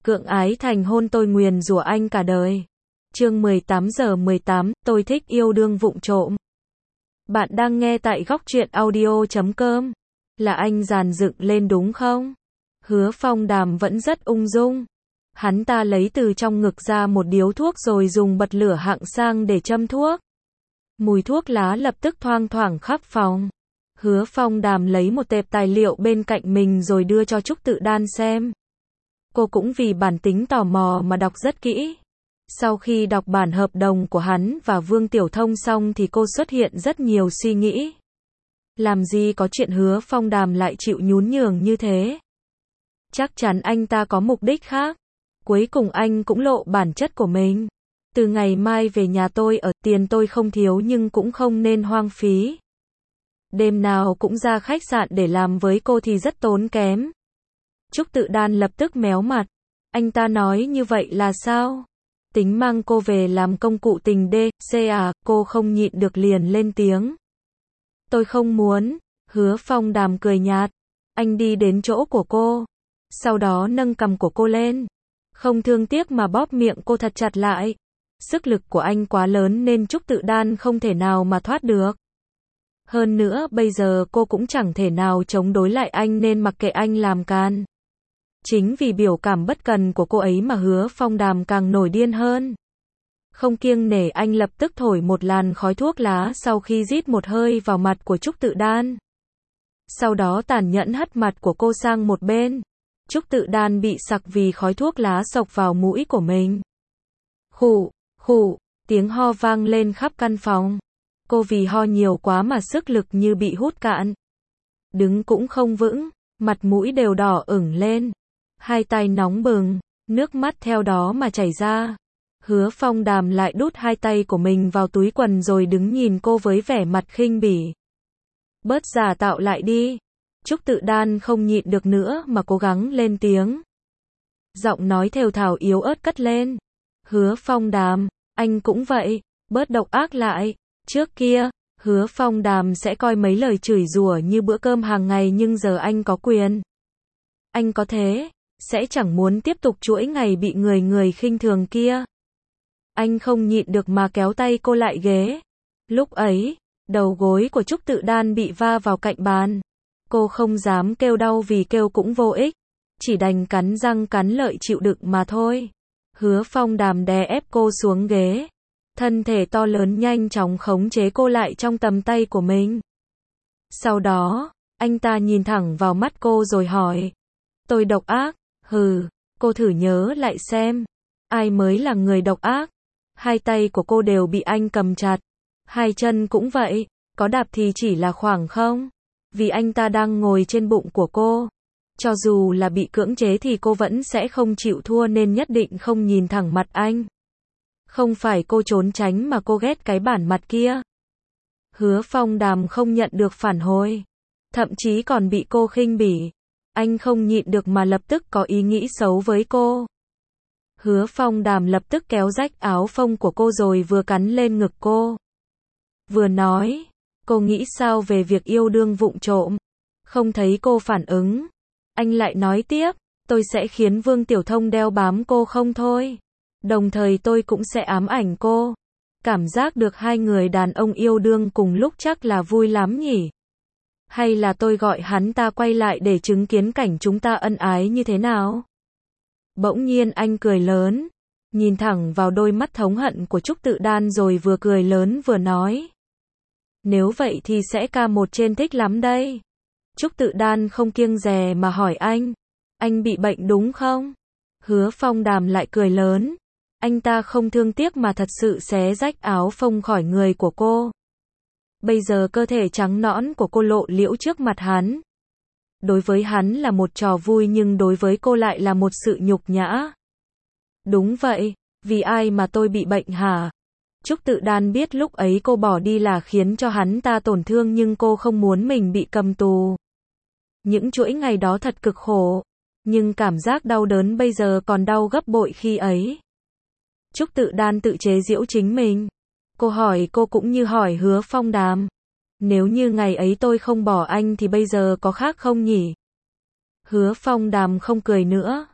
Cưỡng ái thành hôn tôi nguyền rủa anh cả đời. Chương 18:18, tôi thích yêu đương vụng trộm. Bạn đang nghe tại góc truyện audio.com. Là anh dàn dựng lên đúng không? Hứa Phong Đàm vẫn rất ung dung. Hắn ta lấy từ trong ngực ra một điếu thuốc rồi dùng bật lửa hạng sang để châm thuốc. Mùi thuốc lá lập tức thoang thoảng khắp phòng. Hứa Phong Đàm lấy một tệp tài liệu bên cạnh mình rồi đưa cho Trúc Tự Đan xem. Cô cũng vì bản tính tò mò mà đọc rất kỹ. Sau khi đọc bản hợp đồng của hắn và Vương Tiểu Thông xong thì cô xuất hiện rất nhiều suy nghĩ. Làm gì có chuyện Hứa Phong Đàm lại chịu nhún nhường như thế? Chắc chắn anh ta có mục đích khác. Cuối cùng anh cũng lộ bản chất của mình. Từ ngày mai về nhà tôi ở, tiền tôi không thiếu nhưng cũng không nên hoang phí. Đêm nào cũng ra khách sạn để làm với cô thì rất tốn kém. Trúc Tự Đan lập tức méo mặt. Anh ta nói như vậy là sao? Tính mang cô về làm công cụ tình DC à? Cô không nhịn được liền lên tiếng. Tôi không muốn. Hứa Phong Đàm cười nhạt. Anh đi đến chỗ của cô. Sau đó nâng cằm của cô lên. Không thương tiếc mà bóp miệng cô thật chặt lại. Sức lực của anh quá lớn nên Trúc Tự Đan không thể nào mà thoát được. Hơn nữa bây giờ cô cũng chẳng thể nào chống đối lại anh nên mặc kệ anh làm can. Chính vì biểu cảm bất cần của cô ấy mà Hứa Phong Đàm càng nổi điên hơn. Không kiêng nể anh lập tức thổi một làn khói thuốc lá sau khi rít một hơi vào mặt của Trúc Tự Đan. Sau đó tàn nhẫn hất mặt của cô sang một bên. Trúc Tự Đan bị sặc vì khói thuốc lá xộc vào mũi của mình. Khụ, khụ, tiếng ho vang lên khắp căn phòng. Cô vì ho nhiều quá mà sức lực như bị hút cạn. Đứng cũng không vững, mặt mũi đều đỏ ửng lên. Hai tay nóng bừng, nước mắt theo đó mà chảy ra. Hứa Phong Đàm lại đút hai tay của mình vào túi quần rồi đứng nhìn cô với vẻ mặt khinh bỉ. Bớt giả tạo lại đi. Trúc Tự Đan không nhịn được nữa mà cố gắng lên tiếng. Giọng nói thều thào yếu ớt cất lên. Hứa Phong Đàm, anh cũng vậy, bớt độc ác lại. Trước kia, Hứa Phong Đàm sẽ coi mấy lời chửi rủa như bữa cơm hàng ngày nhưng giờ anh có quyền. Anh có thế, sẽ chẳng muốn tiếp tục chuỗi ngày bị người khinh thường kia. Anh không nhịn được mà kéo tay cô lại ghế. Lúc ấy, đầu gối của Trúc Tự Đan bị va vào cạnh bàn. Cô không dám kêu đau vì kêu cũng vô ích. Chỉ đành cắn răng cắn lợi chịu đựng mà thôi. Hứa Phong Đàm đè ép cô xuống ghế. Thân thể to lớn nhanh chóng khống chế cô lại trong tầm tay của mình. Sau đó, anh ta nhìn thẳng vào mắt cô rồi hỏi. Tôi độc ác? Hừ, cô thử nhớ lại xem. Ai mới là người độc ác? Hai tay của cô đều bị anh cầm chặt. Hai chân cũng vậy, có đạp thì chỉ là khoảng không. Vì anh ta đang ngồi trên bụng của cô. Cho dù là bị cưỡng chế thì cô vẫn sẽ không chịu thua nên nhất định không nhìn thẳng mặt anh. Không phải cô trốn tránh mà cô ghét cái bản mặt kia. Hứa Phong Đàm không nhận được phản hồi. Thậm chí còn bị cô khinh bỉ. Anh không nhịn được mà lập tức có ý nghĩ xấu với cô. Hứa Phong Đàm lập tức kéo rách áo phông của cô rồi vừa cắn lên ngực cô. Vừa nói, cô nghĩ sao về việc yêu đương vụng trộm? Không thấy cô phản ứng. Anh lại nói tiếp, tôi sẽ khiến Vương Tiểu Thông đeo bám cô không thôi. Đồng thời tôi cũng sẽ ám ảnh cô. Cảm giác được hai người đàn ông yêu đương cùng lúc chắc là vui lắm nhỉ? Hay là tôi gọi hắn ta quay lại để chứng kiến cảnh chúng ta ân ái như thế nào? Bỗng nhiên anh cười lớn, nhìn thẳng vào đôi mắt thống hận của Trúc Tự Đan rồi vừa cười lớn vừa nói. Nếu vậy thì sẽ K1 trên thích lắm đây. Trúc Tự Đan không kiêng dè mà hỏi anh bị bệnh đúng không? Hứa Phong Đàm lại cười lớn. Anh ta không thương tiếc mà thật sự xé rách áo phông khỏi người của cô. Bây giờ cơ thể trắng nõn của cô lộ liễu trước mặt hắn. Đối với hắn là một trò vui nhưng đối với cô lại là một sự nhục nhã. Đúng vậy, vì ai mà tôi bị bệnh hả? Trúc Tự Đan biết lúc ấy cô bỏ đi là khiến cho hắn ta tổn thương nhưng cô không muốn mình bị cầm tù. Những chuỗi ngày đó thật cực khổ, nhưng cảm giác đau đớn bây giờ còn đau gấp bội khi ấy. Trúc Tự Đan tự chế giễu chính mình. Cô hỏi cô cũng như hỏi Hứa Phong Đàm. Nếu như ngày ấy tôi không bỏ anh thì bây giờ có khác không nhỉ? Hứa Phong Đàm không cười nữa.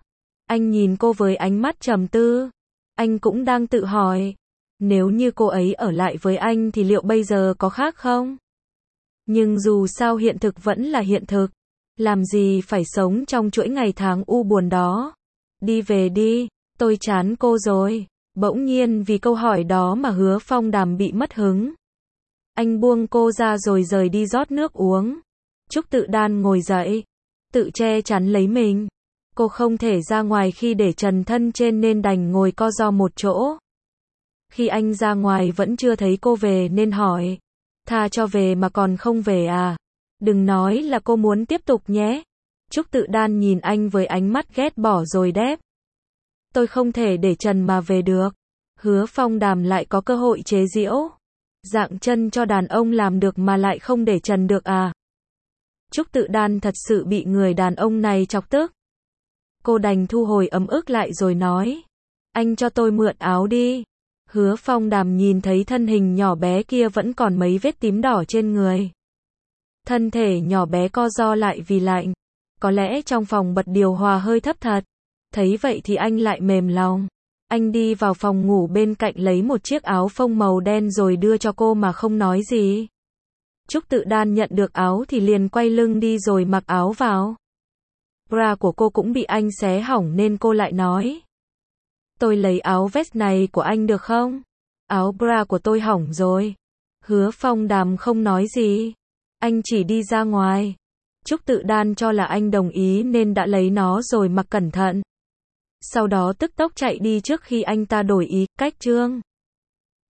Anh nhìn cô với ánh mắt trầm tư. Anh cũng đang tự hỏi, nếu như cô ấy ở lại với anh thì liệu bây giờ có khác không? Nhưng dù sao hiện thực vẫn là hiện thực. Làm gì phải sống trong chuỗi ngày tháng u buồn đó. Đi về đi, tôi chán cô rồi. Bỗng nhiên vì câu hỏi đó mà Hứa Phong Đàm bị mất hứng. Anh buông cô ra rồi rời đi rót nước uống. Trúc Tự Đan ngồi dậy, tự che chắn lấy mình. Cô không thể ra ngoài khi để trần thân trên nên đành ngồi co ro một chỗ. Khi anh ra ngoài vẫn chưa thấy cô về nên hỏi, tha cho về mà còn không về à? Đừng nói là cô muốn tiếp tục nhé. Trúc Tự Đan nhìn anh với ánh mắt ghét bỏ rồi đáp. Tôi không thể để trần mà về được. Hứa Phong Đàm lại có cơ hội chế giễu. Dạng chân cho đàn ông làm được mà lại không để trần được à? Trúc Tự Đan thật sự bị người đàn ông này chọc tức. Cô đành thu hồi ấm ức lại rồi nói, anh cho tôi mượn áo đi. Hứa Phong Đàm nhìn thấy thân hình nhỏ bé kia vẫn còn mấy vết tím đỏ trên người. Thân thể nhỏ bé co ro lại vì lạnh. Có lẽ trong phòng bật điều hòa hơi thấp thật. Thấy vậy thì anh lại mềm lòng. Anh đi vào phòng ngủ bên cạnh lấy một chiếc áo phông màu đen rồi đưa cho cô mà không nói gì. Trúc Tự Đan nhận được áo thì liền quay lưng đi rồi mặc áo vào. Bra của cô cũng bị anh xé hỏng nên cô lại nói, tôi lấy áo vest này của anh được không? Áo bra của tôi hỏng rồi. Hứa Phong Đàm không nói gì. Anh chỉ đi ra ngoài. Trúc Tự Đan cho là anh đồng ý nên đã lấy nó rồi mặc cẩn thận. Sau đó tức tốc chạy đi trước khi anh ta đổi ý. Cách chương